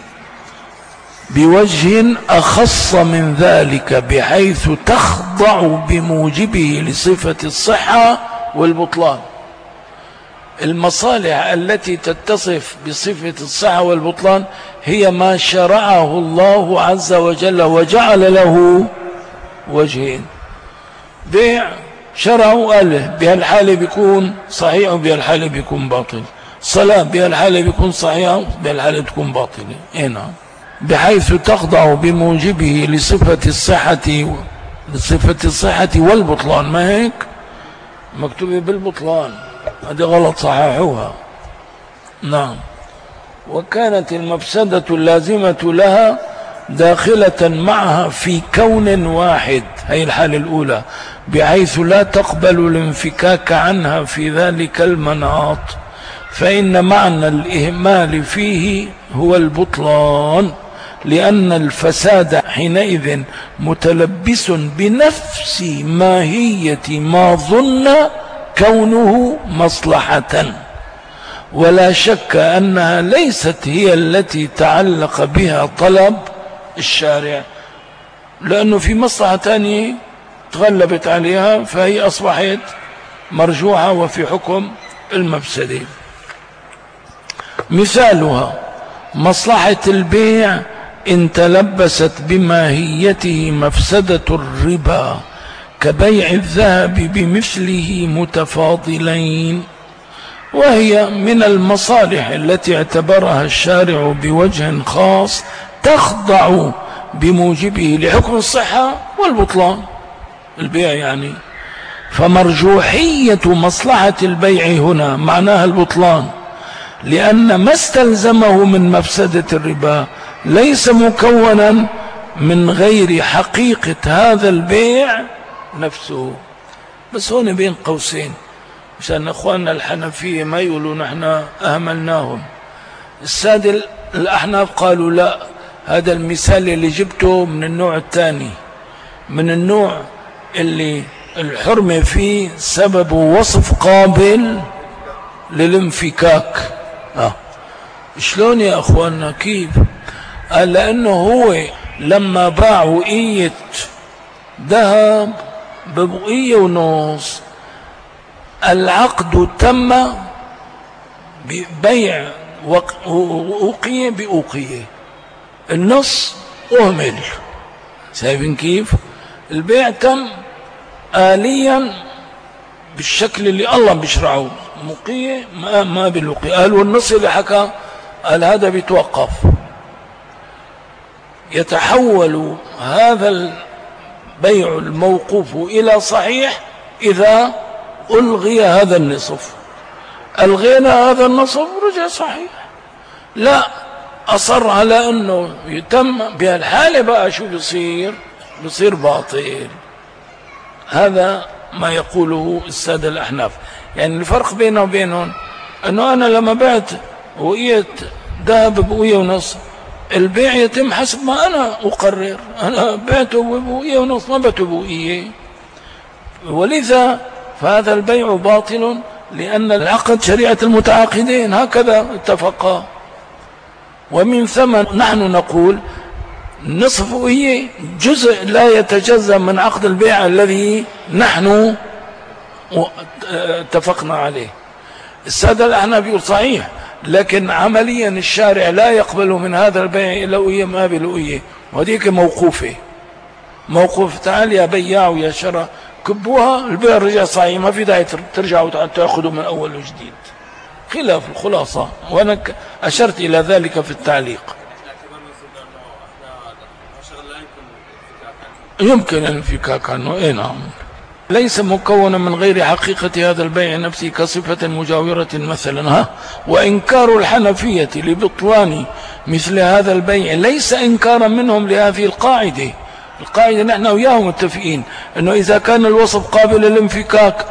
بوجه أخص من ذلك بحيث تخضع بموجبه لصفة الصحة والبطلان. المصالح التي تتصف بصفة الصحة والبطلان هي ما شرعه الله عز وجل وجعل له وجهين. بيع شرعه قال بهالحالة بيكون صحيح وبهالحالة بيكون باطل، صلاة بهالحالة بيكون صحيح وبهالحالة بيكون باطلة. نعم، بحيث تخضع بموجبه لصفة الصحة والبطلان. ما هيك مكتوبة بالبطلان، هذه غلط، صححوها. نعم. وكانت المفسدة اللازمة لها داخلة معها في كون واحد، هي الحالة الأولى، بحيث لا تقبل الانفكاك عنها في ذلك المناط، فإن معنى الإهمال فيه هو البطلان، لأن الفساد حينئذ متلبس بنفس ماهية ما ظن كونه مصلحة، ولا شك أنها ليست هي التي تعلق بها طلب الشارع، لأنه في مصلحة ثانية تغلبت عليها فهي أصبحت مرجوعة وفي حكم المفسدة. مثالها مصلحة البيع إن تلبست بماهيته مفسدة الربا كبيع الذهب بمثله متفاضلين، وهي من المصالح التي اعتبرها الشارع بوجه خاص تخضع بموجبه لحكم الصحة والبطلان البيع يعني. فمرجوحية مصلحة البيع هنا معناها البطلان، لأن ما استلزمه من مفسدة الربا ليس مكونا من غير حقيقة هذا البيع نفسه. بس هون بين قوسين عشان اخواننا الحنفية ما يقولوا نحن اهملناهم، السادة الاحناف قالوا لا، هذا المثال اللي جبته من النوع الثاني، من النوع اللي الحرمة فيه سبب وصف قابل للانفكاك. شلون يا اخواننا كيف؟ قال لانه هو لما باع وقية ذهب ببقية ونص، العقد تم ببيع وقية بأوقية، النص أهمل. شايفين كيف؟ البيع تم آليا بالشكل اللي الله بيشرعه، مقية ما بالوقية. قال والنص اللي حكى قال هذا بيتوقف، يتحول هذا البيع الموقوف إلى صحيح إذا ألغي هذا النصف. ألغينا هذا النصف رجع صحيح. لا، أصر على أنه يتم بهالحالة بقى شو بيصير باطل. هذا ما يقوله السادة الأحناف. يعني الفرق بينه وبينهم أنه أنا لما بعت وقية ذهب بقوية ونص، البيع يتم حسب ما أنا أقرر، أنا بعته بقوية ونص ما بعته بقوية، ولذا فهذا البيع باطل، لأن العقد شريعة المتعاقدين هكذا اتفقا. ومن ثم نحن نقول نصف وقية جزء لا يتجزأ من عقد البيع الذي نحن اتفقنا عليه. السادة الأحناف يقول صحيح، لكن عمليا الشارع لا يقبل من هذا البيع إلا وقية ما بالوقية، وهذيك موقوف. تعال يا بياع ويا شراء كبوها، البيع رجع صحيح، ما في داعي ترجعوا تأخذوا من أول وجديد، خلاف الخلاصة. وأنا أشرت إلى ذلك في التعليق. يمكن الانفكاك عنه، اي نعم. ليس مكونا من غير حقيقة هذا البيع نفسه كصفة مجاورة مثلا. وإنكار الحنفية لبطلان مثل هذا البيع ليس إنكارا منهم لهذه القاعدة نحن وياهم متفقين أنه إذا كان الوصف قابل للانفكاك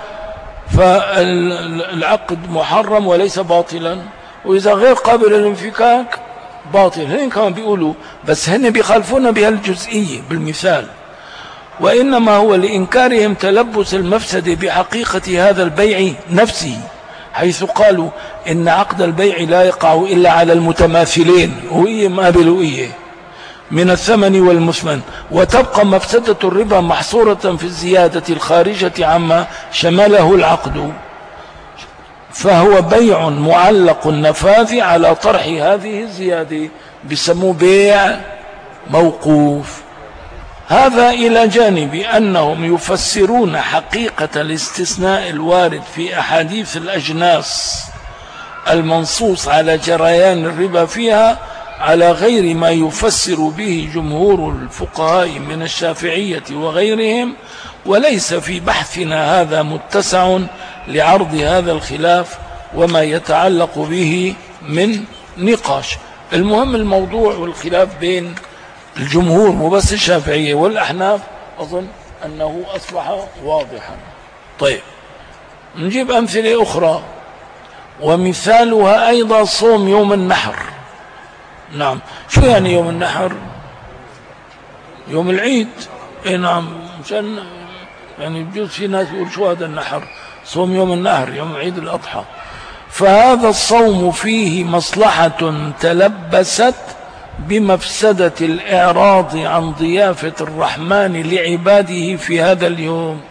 فالعقد محرم وليس باطلا، وإذا غير قابل للانفكاك باطل. هن كمان بيقولوا، بس هن بيخالفونا بهالجزئية بالمثال، وإنما هو لإنكارهم تلبس المفسد بحقيقة هذا البيع نفسه، حيث قالوا إن عقد البيع لا يقع إلا على المتماثلين وقية ما بالوقية من الثمن والمثمن، وتبقى مفسدة الربا محصورة في الزيادة الخارجة عما شمله العقد، فهو بيع معلق النفاذ على طرح هذه الزيادة، بسموه بيع موقوف. هذا إلى جانب أنهم يفسرون حقيقة الاستثناء الوارد في أحاديث الأجناس المنصوص على جريان الربا فيها على غير ما يفسر به جمهور الفقهاء من الشافعية وغيرهم، وليس في بحثنا هذا متسع لعرض هذا الخلاف وما يتعلق به من نقاش. المهم الموضوع والخلاف بين الجمهور مو بس الشافعية والأحناف، أظن أنه أصبح واضحا. طيب نجيب أمثلة أخرى، ومثالها أيضا صوم يوم النحر. نعم، شو يعني يوم النحر؟ يوم العيد. نعم، مشان يعني بجوز في ناس يقول شو هذا النحر؟ صوم يوم النحر، يوم عيد الأضحى. فهذا الصوم فيه مصلحة تلبست بمفسدة الإعراض عن ضيافة الرحمن لعباده في هذا اليوم،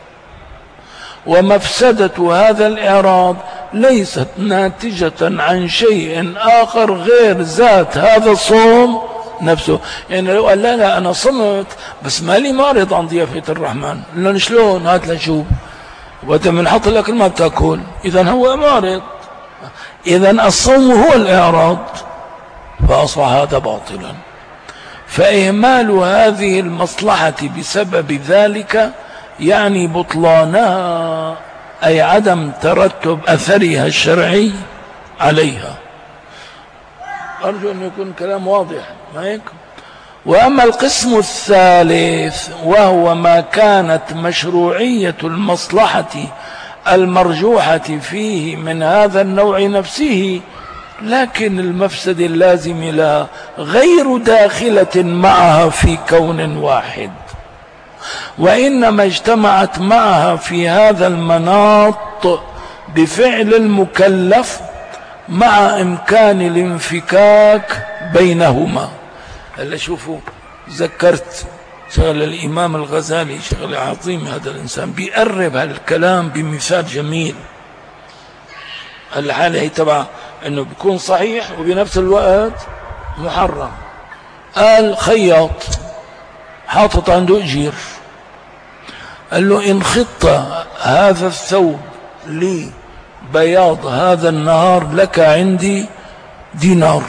ومفسدة هذا الإعراض ليست ناتجة عن شيء آخر غير ذات هذا الصوم نفسه. يعني لو قال لا أنا صمت بس مالي معرض عن ضيافة الرحمن، لأن شلون هات لنشوف، وإذا بنحط الأكل ما بتاكل، إذن هو معرض، إذن الصوم هو الإعراض، فأصبح هذا باطلا. فإهمال هذه المصلحة بسبب ذلك يعني بطلانها، أي عدم ترتب أثرها الشرعي عليها. أرجو أن يكون كلام واضح، ما هيك؟ وأما القسم الثالث وهو ما كانت مشروعية المصلحة المرجوحة فيه من هذا النوع نفسه، لكن المفسد اللازم لها غير داخلة معها في كون واحد، وإنما اجتمعت معها في هذا المناط بفعل المكلف مع إمكان الانفكاك بينهما. هلا شوفوا، ذكرت شغل الإمام الغزالي، شغل عظيم، هذا الإنسان بيقرب هالكلام بمثال جميل. الحالة هي تبع أنه بيكون صحيح وبنفس الوقت محرم. قال خياط حاطط عنده أجير، قال له إن خط هذا الثوب لي بياض هذا النهار لك عندي دينار،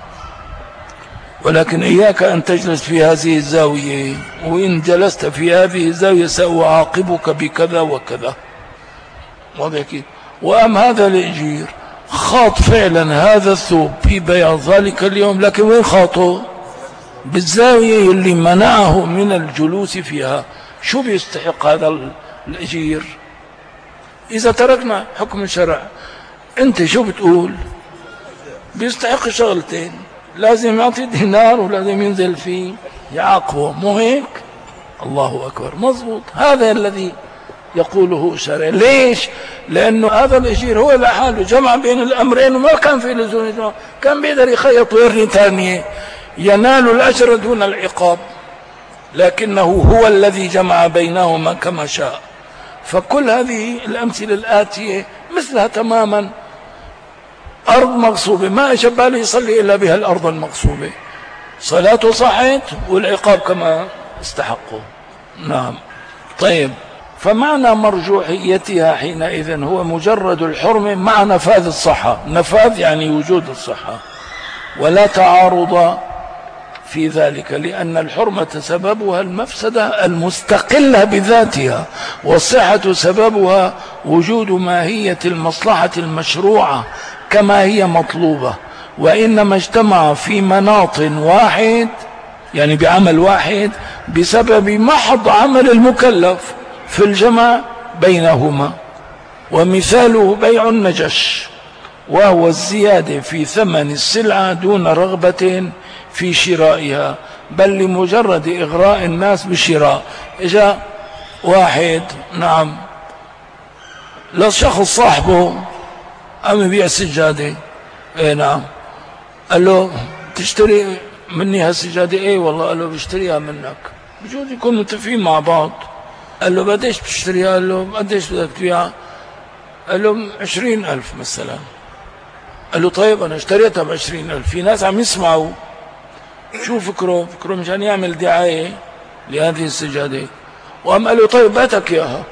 ولكن إياك أن تجلس في هذه الزاوية، وإن جلست في هذه الزاوية سأعاقبك بكذا وكذا. واضح كده؟ وأم هذا الأجير خاط فعلا هذا الثوب في بياض ذلك اليوم، لكن وين خاطه؟ بالزاوية اللي منعه من الجلوس فيها. شو بيستحق هذا الأجير؟ إذا تركنا حكم الشرع، أنت شو بتقول؟ بيستحق شغلتين، لازم يعطي دينار ولازم ينزل فيه يعاقبه، مو هيك؟ الله أكبر، مضبوط. هذا الذي يقوله الشرع. ليش؟ لأنه هذا الأجير هو لحاله جمع بين الأمرين وما كان في لزوم الجمع، كان بيقدر يخيط ويرني ثانية ينال الأجر دون العقاب، لكنه هو الذي جمع بينهما كما شاء. فكل هذه الأمثلة الآتية مثلها تماما. أرض مغصوبة، ما أجب باله يصلي إلا بها الأرض المغصوبة، صلاته صحت والعقاب كما استحقه. نعم. طيب، فمعنى مرجوحيتها حينئذ هو مجرد الحرمة مع نفاذ الصحة. نفاذ يعني وجود الصحة، ولا تعارض في ذلك، لأن الحرمة سببها المفسدة المستقلة بذاتها، والصحة سببها وجود ماهية المصلحة المشروعة كما هي مطلوبة، وإنما اجتمع في مناط واحد يعني بعمل واحد بسبب محض عمل المكلف في الجمع بينهما. ومثاله بيع النجش، وهو الزيادة في ثمن السلعة دون رغبة في شرائها، بل لمجرد إغراء الناس بالشراء. إجا واحد نعم لشخص صاحبه عم يبيع سجادة، ايه نعم، قال له تشتري مني هالسجادة؟ ايه والله. قال له بشتريها منك. بجوز يكونوا متفقين مع بعض. قال له بديش بتشتريها؟ قال له قديش بدك تبيعها؟ قال له 20,000 مثلا. قال له طيب أنا اشتريتها ب20,000. في ناس عم يسمعوا، شو فكره مشان يعمل دعاية لهذه السجادة، وقام قال له طيب باتك إياها.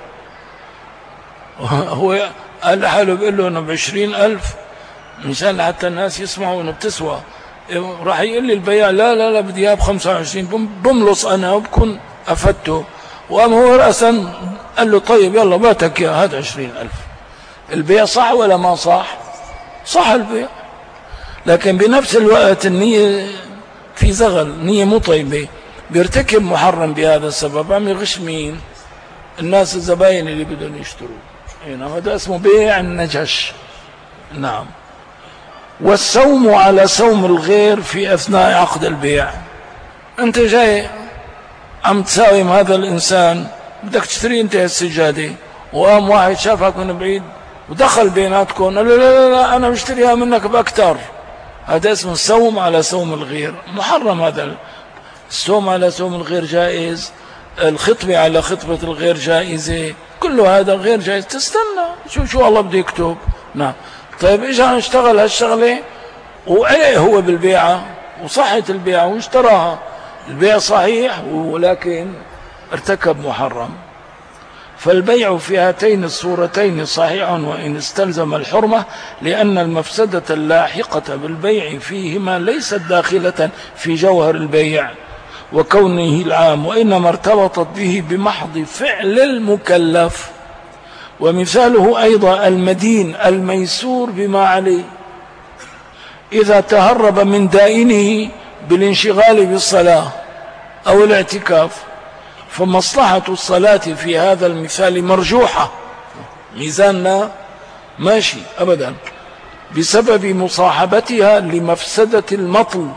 هو قال لحاله بيقول له أنا ب20,000 مشان حتى الناس يسمعوا أنه بتسوى. راح يقول لي البياع لا لا لا بدي إياها ب25، بملص أنا وبكون أفدته. وقام هو رأسا قال له طيب يلا باتك إياها، هذا 20,000. البيع صح ولا ما صح؟ صح البيع، لكن بنفس الوقت النية في زغل، نية مو طيبة، بيرتكب محرم بهذا السبب. عم يغش مين؟ الناس الزباين اللي بدهم يشتروا. نعم، هذا اسمه بيع النجش. نعم. والسوم على سوم الغير في أثناء عقد البيع. أنت جاي عم تساوم هذا الإنسان، بدك تشتري أنت السجادة، وقام واحد شافك من بعيد ودخل بيناتكم قال له لا لا لا أنا بشتريها منك بأكتر. هذا اسمه السوم على سوم الغير، محرم. هذا السوم على سوم الغير جائز، الخطبة على خطبة الغير جائزة، كل هذا غير جائز. تستنى شو الله بده يكتب. نعم. طيب إجا نشتغل هالشغلة وعليه هو بالبيعة وصحت البيعة واشتراها، البيع صحيح ولكن ارتكب محرم. فالبيع في هاتين الصورتين صحيح وإن استلزم الحرمة، لأن المفسدة اللاحقة بالبيع فيهما ليست داخلة في جوهر البيع، وكونه العام، وإنما ارتبطت به بمحض فعل المكلف. ومثاله أيضا المدين الميسور بما عليه، إذا تهرب من دائنه بالانشغال بالصلاة أو الاعتكاف، فمصلحة الصلاة في هذا المثال مرجوحة، ميزاننا ماشي أبدا، بسبب مصاحبتها لمفسدة المطل،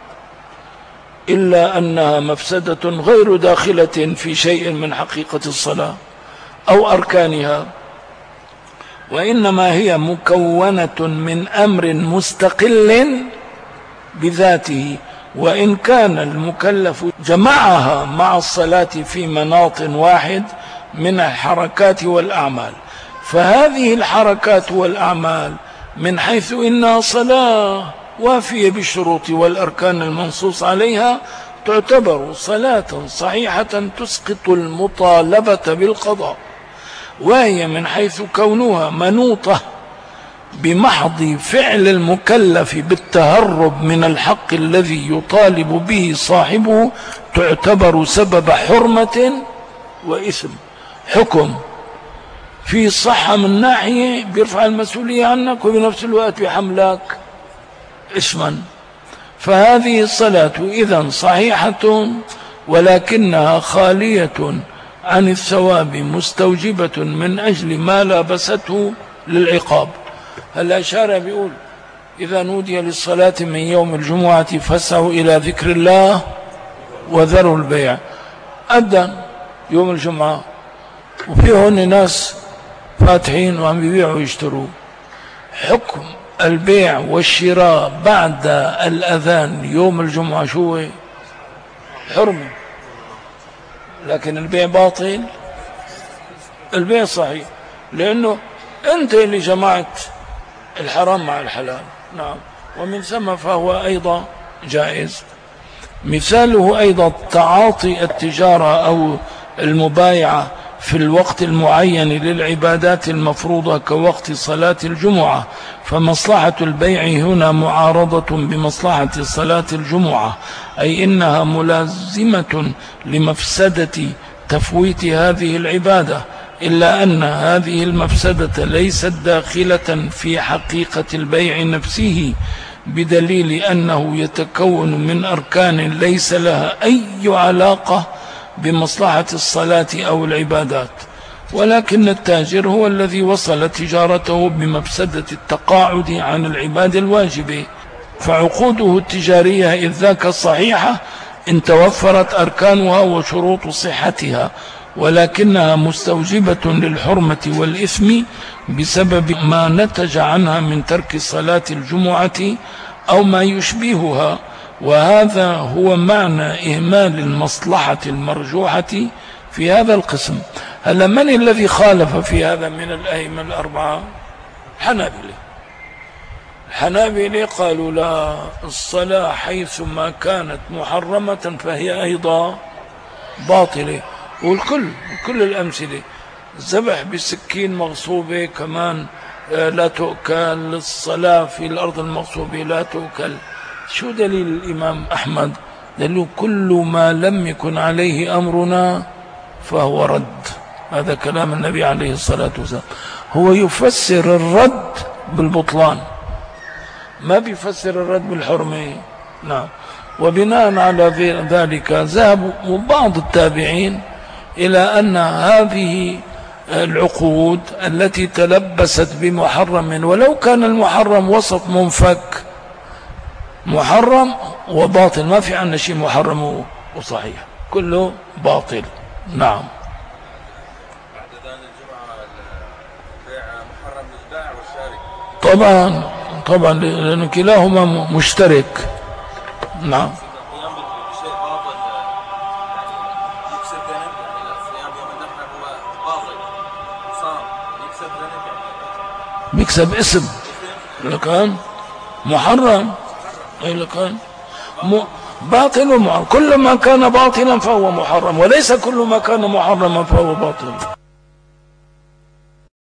إلا أنها مفسدة غير داخلة في شيء من حقيقة الصلاة أو أركانها، وإنما هي مكونة من أمر مستقل بذاته، وإن كان المكلف جمعها مع الصلاة في مناط واحد من الحركات والأعمال. فهذه الحركات والأعمال من حيث إنها صلاة وافية بالشروط والأركان المنصوص عليها تعتبر صلاة صحيحة تسقط المطالبة بالقضاء، وهي من حيث كونها منوطة بمحض فعل المكلف بالتهرب من الحق الذي يطالب به صاحبه تعتبر سبب حرمة وإثم. حكم في صحة من ناحية بيرفع المسؤولية عنك، وبنفس الوقت بحملك اسما. فهذه الصلاة إذن صحيحة ولكنها خالية عن الثواب مستوجبة من أجل ما لابسته للعقاب. الأشارة بيقول إذا نودي للصلاة من يوم الجمعة فاسعوا إلى ذكر الله وذروا البيع. أبدا يوم الجمعة وفي هون ناس فاتحين وعم بيبيعوا ويشتروا. حكم البيع والشراء بعد الأذان يوم الجمعة شو؟ حرمة. لكن البيع باطل؟ البيع صحيح، لأنه أنت اللي جمعت الحرام مع الحلال. نعم. ومن ثم فهو أيضا جائز. مثاله أيضا تعاطي التجارة أو المبايعة في الوقت المعين للعبادات المفروضة كوقت صلاة الجمعة، فمصلحة البيع هنا معارضة بمصلحة صلاة الجمعة، أي إنها ملازمة لمفسدة تفويت هذه العبادة، إلا أن هذه المفسدة ليست داخلة في حقيقة البيع نفسه، بدليل أنه يتكون من أركان ليس لها أي علاقة بمصلحة الصلاة أو العبادات، ولكن التاجر هو الذي وصل تجارته بمفسدة التقاعد عن العبادة الواجبة، فعقوده التجارية إذ ذاك الصحيحة إن توفرت أركانها وشروط صحتها، ولكنها مستوجبة للحرمة والإثم بسبب ما نتج عنها من ترك صلاة الجمعة أو ما يشبهها. وهذا هو معنى إهمال المصلحة المرجوحة في هذا القسم. هل من الذي خالف في هذا من الأئمة الأربعة؟ الحنابلة قالوا لا، الصلاة حيثما كانت محرمة فهي أيضا باطلة. وكل الأمثلة، الذبح بالسكين مغصوبة كمان لا تؤكل، الصلاة في الأرض المغصوبة لا تؤكل. شو دليل الإمام أحمد؟ دليل كل ما لم يكن عليه أمرنا فهو رد. هذا كلام النبي عليه الصلاة والسلام. هو يفسر الرد بالبطلان، ما بيفسر الرد بالحرمة. نعم. وبناء على ذلك ذهب بعض التابعين إلى أن هذه العقود التي تلبست بمحرم، ولو كان المحرم وسط منفك، محرم وباطل، ما في عندنا شيء محرم وصحيح، كله باطل. نعم. بعد أذان الجمعة البيع محرم للبائع والشاري. طبعا لأن كلاهما مشترك. نعم. بيكسب اسم لكان محرم، أي لكان باطل ومحرم. كل ما كان باطلا فهو محرم، وليس كل ما كان محرما فهو باطل.